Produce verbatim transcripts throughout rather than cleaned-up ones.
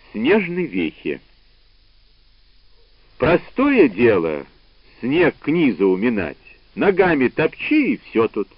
Снежной вехи. Простое дело снег к низу уминать, ногами топчи, и все тут.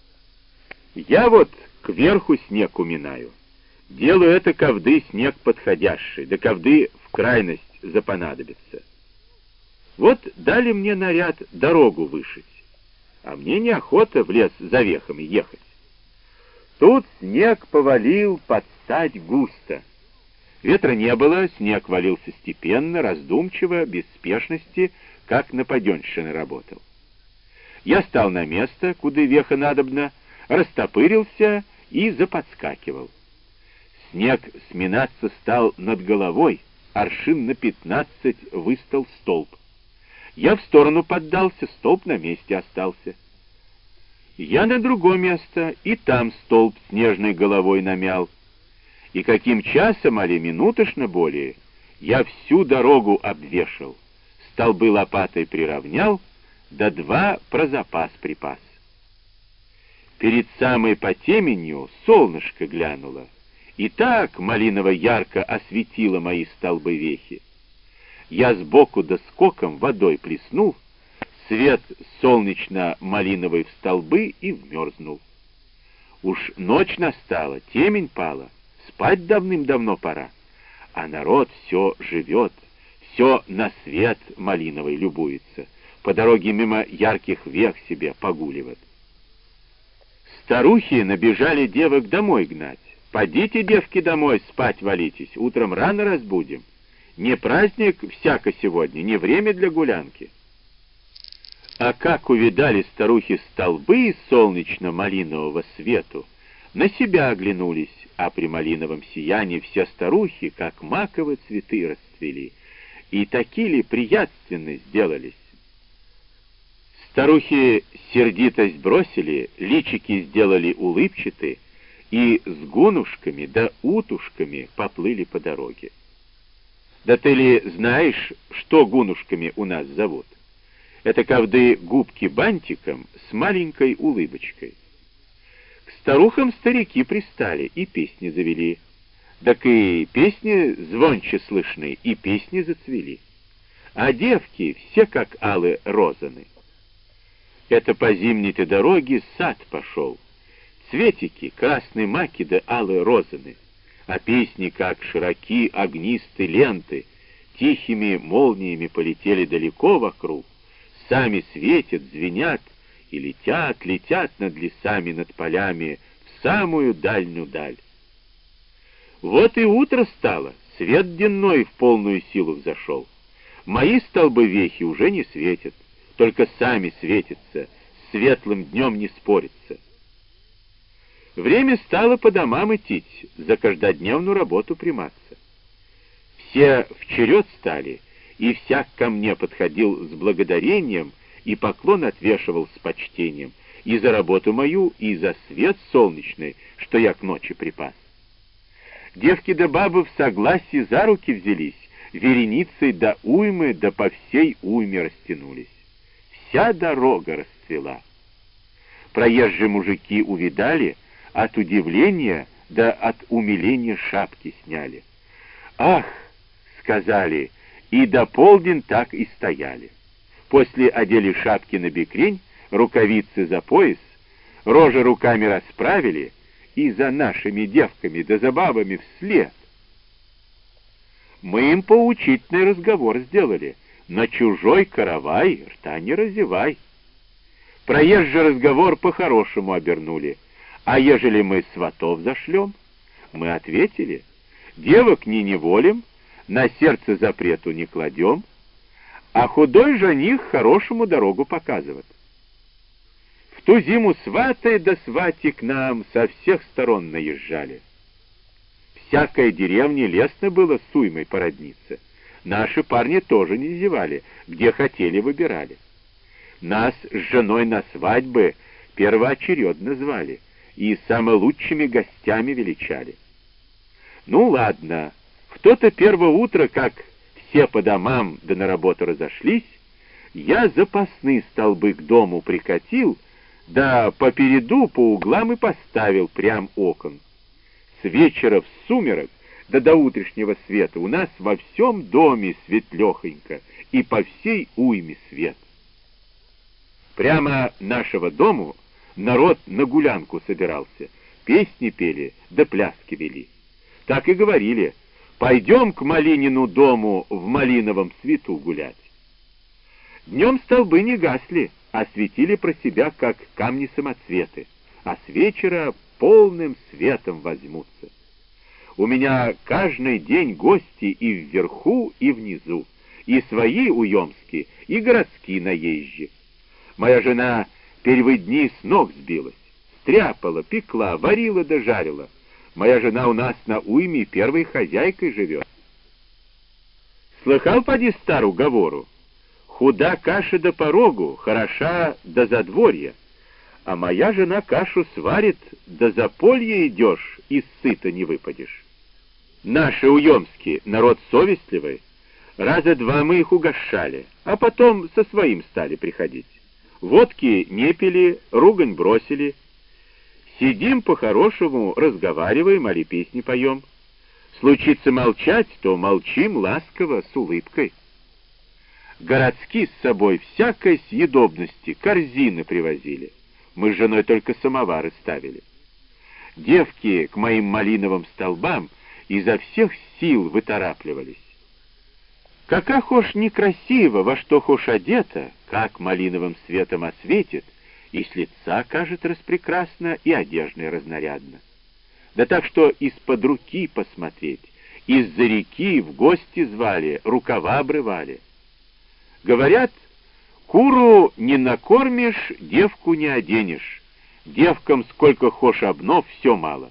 Я вот кверху снег уминаю. Делаю это ковды снег подходящий, да ковды в крайность запонадобится. Вот дали мне наряд дорогу вышить, а мне неохота в лес за вехами ехать. Тут снег повалил под стать густо. Ветра не было, снег валился степенно, раздумчиво, без спешности, как на паденщины работал. Я стал на место, куда веха надобно, растопырился и заподскакивал. Снег сминаться стал над головой, аршин на пятнадцать выстал столб. Я в сторону поддался, столб на месте остался. Я на другое место, и там столб снежной головой намял. И каким часом, али минутошно более, я всю дорогу обвешал, столбы лопатой приравнял, да два про запас припас. Перед самой потеменью солнышко глянуло, и так малиново-ярко осветило мои столбы вехи. Я сбоку да скоком водой плеснул, свет солнечно-малиновый в столбы и вмерзнул. Уж ночь настала, темень пала, спать давным-давно пора, а народ все живет, все на свет малиновый любуется, по дороге мимо ярких вех себе погуливает. Старухи набежали девок домой гнать. Подите, девки, домой, спать валитесь, утром рано разбудим. Не праздник всяко сегодня, не время для гулянки. А как увидали старухи столбы из солнечно-малинового свету, на себя оглянулись, а при малиновом сиянии все старухи, как маковые цветы, расцвели, и такие ли приятственны сделались. Старухи сердитость бросили, личики сделали улыбчаты, и с гунушками да утушками поплыли по дороге. Да ты ли знаешь, что гунушками у нас зовут? Это ковды губки бантиком с маленькой улыбочкой. К старухам старики пристали и песни завели. Так и песни звонче слышны, и песни зацвели. А девки все как алы розаны. Это по зимней-то дороге сад пошел. Цветики, красные маки да алые розаны. А песни, как широки огнистые ленты, тихими молниями полетели далеко вокруг, сами светят, звенят и летят, летят над лесами, над полями, в самую дальнюю даль. Вот и утро стало, свет денной в полную силу взошел. Мои столбы вехи уже не светят, только сами светятся, с светлым днем не спорятся. Время стало по домам идти, за каждодневную работу приматься. Все вчеред стали, и всяк ко мне подходил с благодарением и поклон отвешивал с почтением и за работу мою, и за свет солнечный, что я к ночи припас. Девки да бабы в согласии за руки взялись, вереницей до уймы да по всей уйме растянулись. Вся дорога расцвела. Проезжие мужики увидали, от удивления да от умиления шапки сняли. «Ах!» — сказали, и до полдень так и стояли. После одели шапки на бекрень, рукавицы за пояс, рожи руками расправили, и за нашими девками да за бабами вслед. Мы им поучительный разговор сделали. На чужой каравай рта не разевай. Проезжий разговор по-хорошему обернули. А ежели мы сватов зашлем? Мы ответили: девок не неволим, на сердце запрету не кладем, а худой жених хорошему дорогу показывает. В ту зиму сваты да свати к нам со всех сторон наезжали. Всякой деревне лестно было с уймой породниться. Наши парни тоже не зевали, где хотели выбирали. Нас с женой на свадьбы первоочередно звали и самыми лучшими гостями величали. Ну ладно, в то-то первое утро, как все по домам да на работу разошлись, я запасные столбы к дому прикатил, да попереду по углам и поставил прям окон. С вечера в сумерок да до утрешнего света у нас во всем доме светлехонько и по всей уйме свет. Прямо нашего дому народ на гулянку собирался, песни пели, да пляски вели. Так и говорили: пойдем к Малинину дому в малиновом цвету гулять. Днем столбы не гасли, а светили про себя, как камни-самоцветы, а с вечера полным светом возьмутся. У меня каждый день гости и вверху, и внизу, и свои уемские, и городские наезжие. Моя жена первые дни с ног сбилась, стряпала, пекла, варила да жарила. Моя жена у нас на уйме первой хозяйкой живет. Слыхал, поди, старую говору: худа каша до порогу, хороша до задворья. А моя жена кашу сварит, до заполья идешь, и сыта не выпадешь. Наши уемские, народ совестливый, раза два мы их угощали, а потом со своим стали приходить. Водки не пили, ругань бросили. Сидим по-хорошему, разговариваем, али песни поем. Случится молчать, то молчим ласково, с улыбкой. Городские с собой всякой съедобности, корзины привозили. Мы с женой только самовары ставили. Девки к моим малиновым столбам изо всех сил выторапливались. Кака хошь некрасиво, во что хошь одета, как малиновым светом осветит, и с лица кажет распрекрасно, и одежной разнарядно. Да так что из-под руки посмотреть, из-за реки в гости звали, рукава обрывали. Говорят, куру не накормишь, девку не оденешь. Девкам сколько хошь обнов, все мало.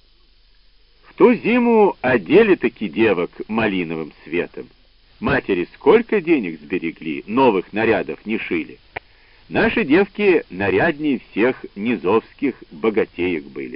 В ту зиму одели-таки девок малиновым светом. Матери сколько денег сберегли, новых нарядов не шили. Наши девки наряднее всех низовских богатеек были.